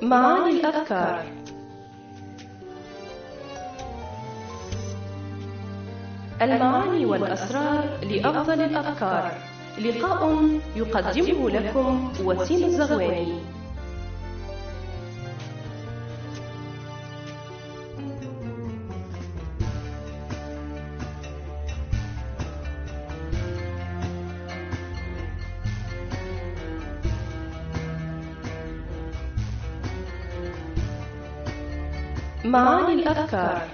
معاني الأفكار. المعاني والأسرار لأفضل الأفكار. لقاء يقدمه لكم وسيم الزغواني. معاني الأفكار.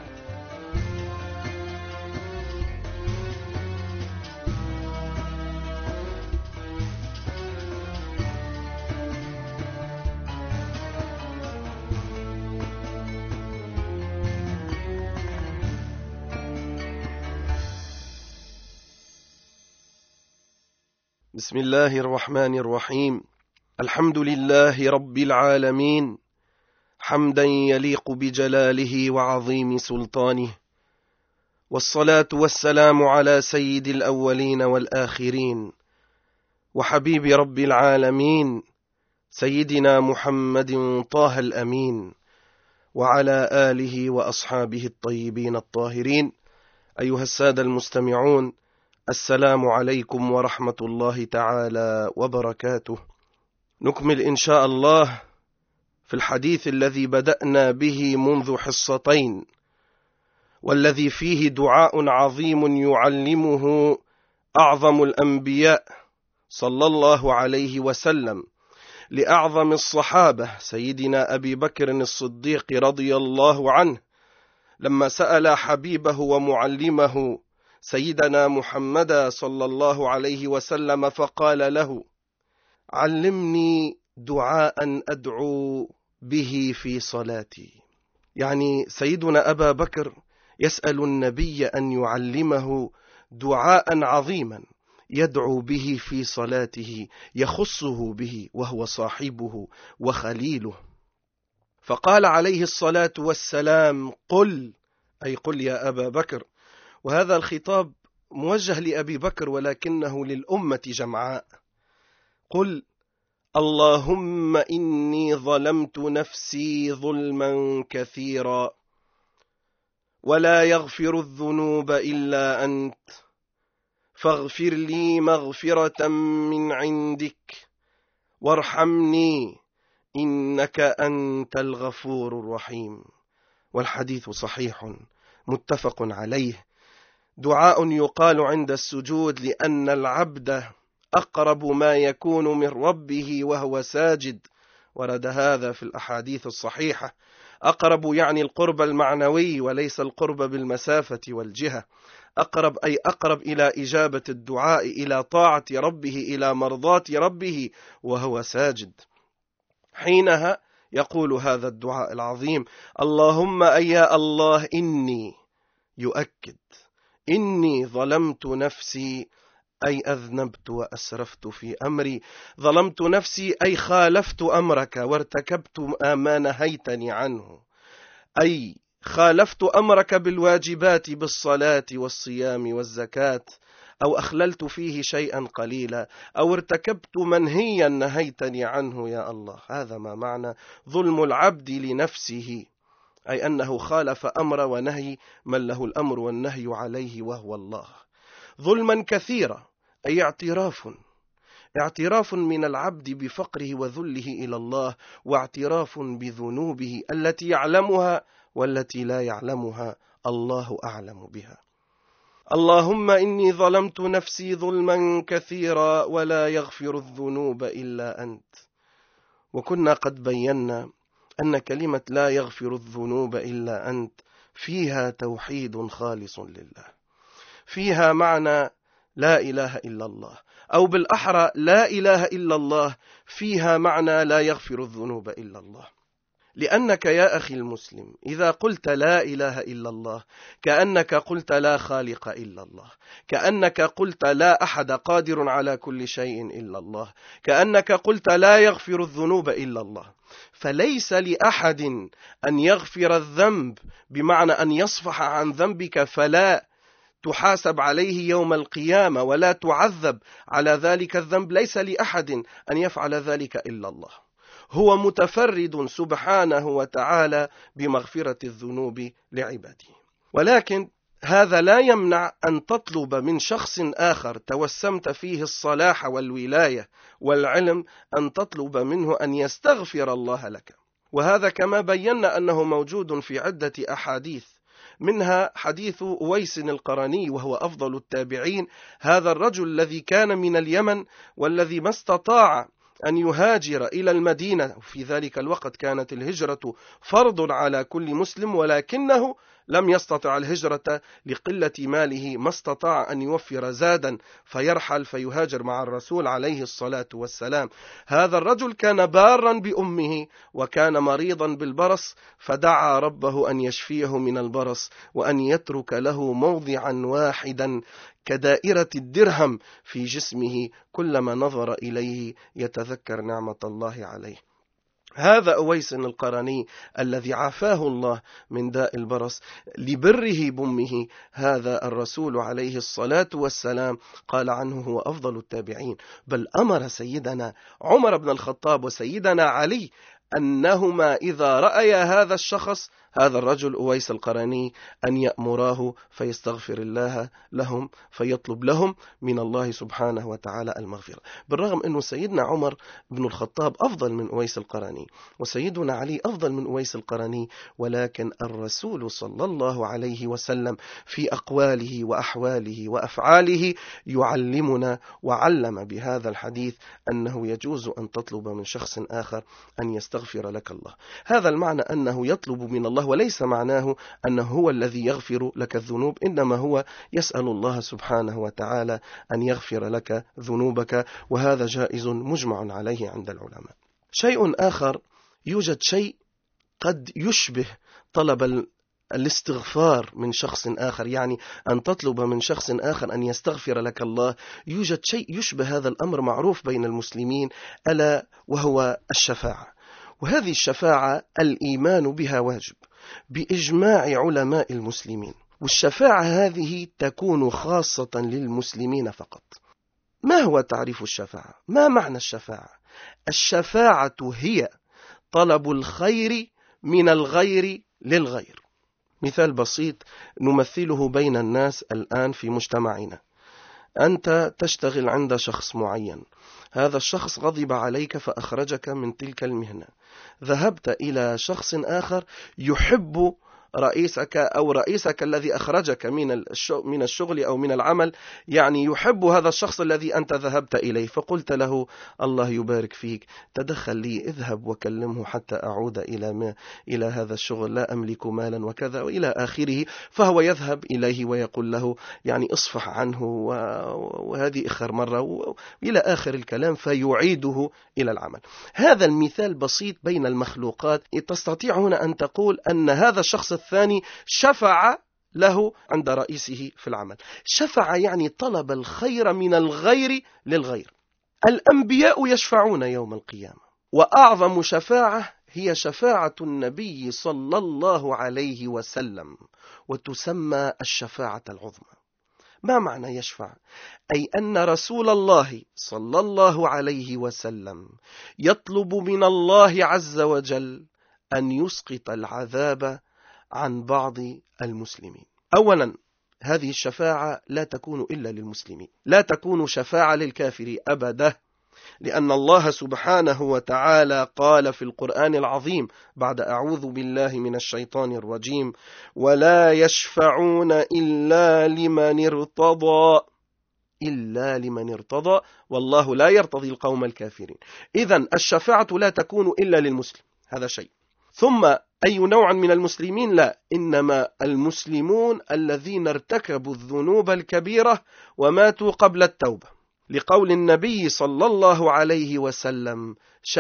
بسم الله الرحمن الرحيم. الحمد لله رب العالمين، حمدا يليق بجلاله وعظيم سلطانه، والصلاة والسلام على سيد الأولين والآخرين وحبيب رب العالمين سيدنا محمد طه الأمين، وعلى آله وأصحابه الطيبين الطاهرين. أيها السادة المستمعون، السلام عليكم ورحمة الله تعالى وبركاته. نكمل إن شاء الله في الحديث الذي بدأنا به منذ حصتين، والذي فيه دعاء عظيم يعلمه أعظم الأنبياء صلى الله عليه وسلم لأعظم الصحابة سيدنا أبي بكر الصديق رضي الله عنه، لما سأل حبيبه ومعلمه سيدنا محمد صلى الله عليه وسلم فقال له: علمني دعاء أدعو به في صلاتي. يعني سيدنا أبا بكر يسأل النبي أن يعلمه دعاء عظيما يدعو به في صلاته، يخصه به وهو صاحبه وخليله. فقال عليه الصلاة والسلام: قل، أي قل يا أبا بكر. وهذا الخطاب موجه لأبي بكر ولكنه للأمة جمعاء. قل: اللهم إني ظلمت نفسي ظلما كثيرا ولا يغفر الذنوب إلا أنت، فاغفر لي مغفرة من عندك وارحمني إنك أنت الغفور الرحيم. والحديث صحيح متفق عليه، دعاء يقال عند السجود، لأن العبد أقرب ما يكون من ربه وهو ساجد. ورد هذا في الأحاديث الصحيحة. أقرب يعني القرب المعنوي وليس القرب بالمسافة والجهة. أقرب أي أقرب إلى إجابة الدعاء، إلى طاعة ربه، إلى مرضاة ربه وهو ساجد. حينها يقول هذا الدعاء العظيم: اللهم أي يا الله إني، يؤكد، إني ظلمت نفسي، أي أذنبت وأسرفت في أمري. ظلمت نفسي أي خالفت أمرك وارتكبت ما نهيتني عنه، أي خالفت أمرك بالواجبات بالصلاة والصيام والزكاة، أو أخللت فيه شيئا قليلا، أو ارتكبت منهيا نهيتني عنه يا الله. هذا ما معنى ظلم العبد لنفسه، أي أنه خالف أمر ونهي من له الأمر والنهي عليه وهو الله. ظلما كثيرا أي اعتراف من العبد بفقره وذله إلى الله، واعتراف بذنوبه التي يعلمها والتي لا يعلمها، الله أعلم بها. اللهم إني ظلمت نفسي ظلما كثيرا ولا يغفر الذنوب إلا أنت. وكنا قد بينا أن كلمة لا يغفر الذنوب إلا أنت فيها توحيد خالص لله، فيها معنى لا إله إلا الله، أو بالأحرى لا إله إلا الله فيها معنى لا يغفر الذنوب إلا الله. لأنك يا أخي المسلم إذا قلت لا إله إلا الله كأنك قلت لا خالق إلا الله، كأنك قلت لا أحد قادر على كل شيء إلا الله، كأنك قلت لا يغفر الذنوب إلا الله. فليس لأحد أن يغفر الذنب بمعنى أن يصفح عن ذنبك فلا تحاسب عليه يوم القيامة ولا تعذب على ذلك الذنب. ليس لأحد أن يفعل ذلك إلا الله. هو متفرد سبحانه وتعالى بمغفرة الذنوب لعباده. ولكن هذا لا يمنع أن تطلب من شخص آخر توسمت فيه الصلاح والولاية والعلم أن تطلب منه أن يستغفر الله لك. وهذا كما بينا أنه موجود في عدة أحاديث، منها حديث أويس القرني وهو أفضل التابعين. هذا الرجل الذي كان من اليمن والذي ما استطاع أن يهاجر إلى المدينة، في ذلك الوقت كانت الهجرة فرض على كل مسلم، ولكنه لم يستطع الهجرة لقلة ماله، ما استطاع أن يوفر زادا فيرحل فيهاجر مع الرسول عليه الصلاة والسلام. هذا الرجل كان بارا بأمه وكان مريضا بالبرص، فدعا ربه أن يشفيه من البرص وأن يترك له موضعا واحدا كدائرة الدرهم في جسمه، كلما نظر إليه يتذكر نعمة الله عليه. هذا أويس القرني الذي عافاه الله من داء البرص لبره بأمه، هذا الرسول عليه الصلاة والسلام قال عنه هو أفضل التابعين، بل أمر سيدنا عمر بن الخطاب وسيدنا علي أنهما إذا رأيا هذا الشخص، هذا الرجل أويس القرني، أن يأمراه فيستغفر الله لهم، فيطلب لهم من الله سبحانه وتعالى المغفرة. بالرغم أنه سيدنا عمر بن الخطاب أفضل من أويس القرني وسيدنا علي أفضل من أويس القرني، ولكن الرسول صلى الله عليه وسلم في أقواله وأحواله وأفعاله يعلمنا وعلم بهذا الحديث أنه يجوز أن تطلب من شخص آخر أن يستغفر لك الله. هذا المعنى أنه يطلب من الله، وليس معناه أنه هو الذي يغفر لك الذنوب، إنما هو يسأل الله سبحانه وتعالى أن يغفر لك ذنوبك، وهذا جائز مجمع عليه عند العلماء. شيء آخر، يوجد شيء قد يشبه طلب الاستغفار من شخص آخر، يعني أن تطلب من شخص آخر أن يستغفر لك الله. يوجد شيء يشبه هذا الأمر معروف بين المسلمين، ألا وهو الشفاعة. وهذه الشفاعة الإيمان بها واجب بإجماع علماء المسلمين، والشفاعة هذه تكون خاصة للمسلمين فقط. ما هو تعريف الشفاعة؟ ما معنى الشفاعة؟ الشفاعة هي طلب الخير من الغير للغير. مثال بسيط نمثله بين الناس الآن في مجتمعنا: أنت تشتغل عند شخص معين، هذا الشخص غضب عليك فأخرجك من تلك المهنة، ذهبت إلى شخص آخر يحب رئيسك أو رئيسك الذي أخرجك من الشغل أو من العمل، يعني يحب هذا الشخص الذي أنت ذهبت إليه، فقلت له: الله يبارك فيك، تدخل لي، اذهب وكلمه حتى أعود إلى هذا الشغل، لا أملك مالا وكذا وإلى آخره. فهو يذهب إليه ويقول له يعني اصفح عنه وهذه آخر مرة وإلى آخر الكلام، فيعيده إلى العمل. هذا المثال بسيط بين المخلوقات. تستطيع هنا أن تقول أن هذا الشخص الثاني شفع له عند رئيسه في العمل. شفع يعني طلب الخير من الغير للغير. الأنبياء يشفعون يوم القيامة، وأعظم شفاعة هي شفاعة النبي صلى الله عليه وسلم، وتسمى الشفاعة العظمى. ما معنى يشفع؟ أي أن رسول الله صلى الله عليه وسلم يطلب من الله عز وجل أن يسقط العذاب عن بعض المسلمين. أولا، هذه الشفاعة لا تكون إلا للمسلمين، لا تكون شفاعة للكافر أبدا، لأن الله سبحانه وتعالى قال في القرآن العظيم بعد أعوذ بالله من الشيطان الرجيم: ولا يشفعون إلا لمن ارتضى، إلا لمن ارتضى، والله لا يرتضي القوم الكافرين. إذن الشفاعة لا تكون إلا للمسلم، هذا شيء. ثم أي نوع من المسلمين؟ لا، إنما المسلمون الذين ارتكبوا الذنوب الكبيرة وماتوا قبل التوبة، لقول النبي صلى الله عليه وسلم: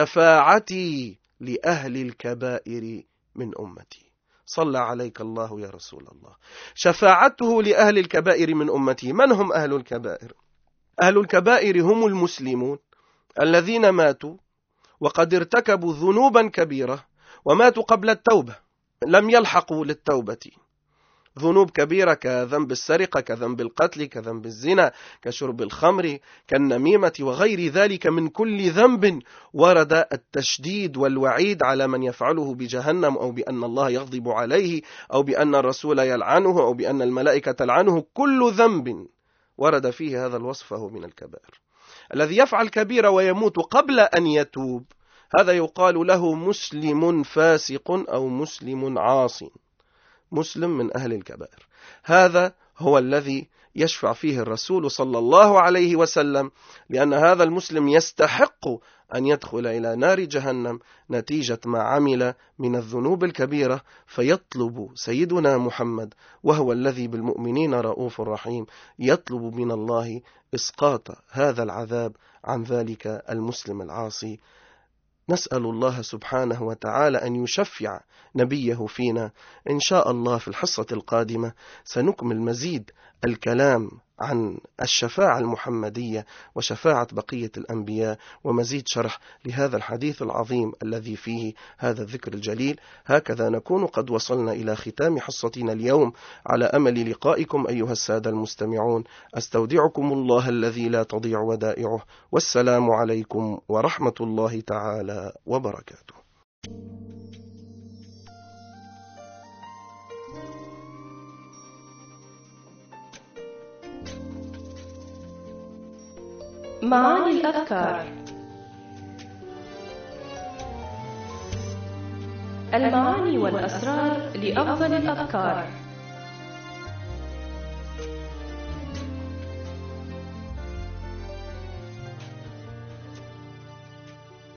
شفاعتي لأهل الكبائر من أمتي. صلى عليك الله يا رسول الله. شفاعته لأهل الكبائر من أمتي. من هم أهل الكبائر؟ أهل الكبائر هم المسلمون الذين ماتوا وقد ارتكبوا ذنوبا كبيرة وماتوا قبل التوبة، لم يلحقوا للتوبة، ذنوب كبيرة كذنب السرقة، كذنب القتل، كذنب الزنا، كشرب الخمر، كالنميمة وغير ذلك من كل ذنب ورد التشديد والوعيد على من يفعله بجهنم، أو بأن الله يغضب عليه، أو بأن الرسول يلعنه، أو بأن الملائكة تلعنه. كل ذنب ورد فيه هذا الوصف فهو من الكبائر. الذي يفعل كبيرة ويموت قبل أن يتوب هذا يقال له مسلم فاسق أو مسلم عاص، مسلم من أهل الكبائر. هذا هو الذي يشفع فيه الرسول صلى الله عليه وسلم، لأن هذا المسلم يستحق أن يدخل إلى نار جهنم نتيجة ما عمل من الذنوب الكبيرة، فيطلب سيدنا محمد وهو الذي بالمؤمنين رؤوف رحيم يطلب من الله إسقاط هذا العذاب عن ذلك المسلم العاصي. نسأل الله سبحانه وتعالى أن يشفع نبيه فينا. إن شاء الله في الحصة القادمة سنكمل مزيد الكلام عن الشفاعة المحمدية وشفاعة بقية الأنبياء، ومزيد شرح لهذا الحديث العظيم الذي فيه هذا الذكر الجليل. هكذا نكون قد وصلنا إلى ختام حصتنا اليوم، على أمل لقائكم أيها السادة المستمعون. أستودعكم الله الذي لا تضيع ودائعه، والسلام عليكم ورحمة الله تعالى وبركاته. معاني الأذكار. المعاني والأسرار لأفضل الأذكار.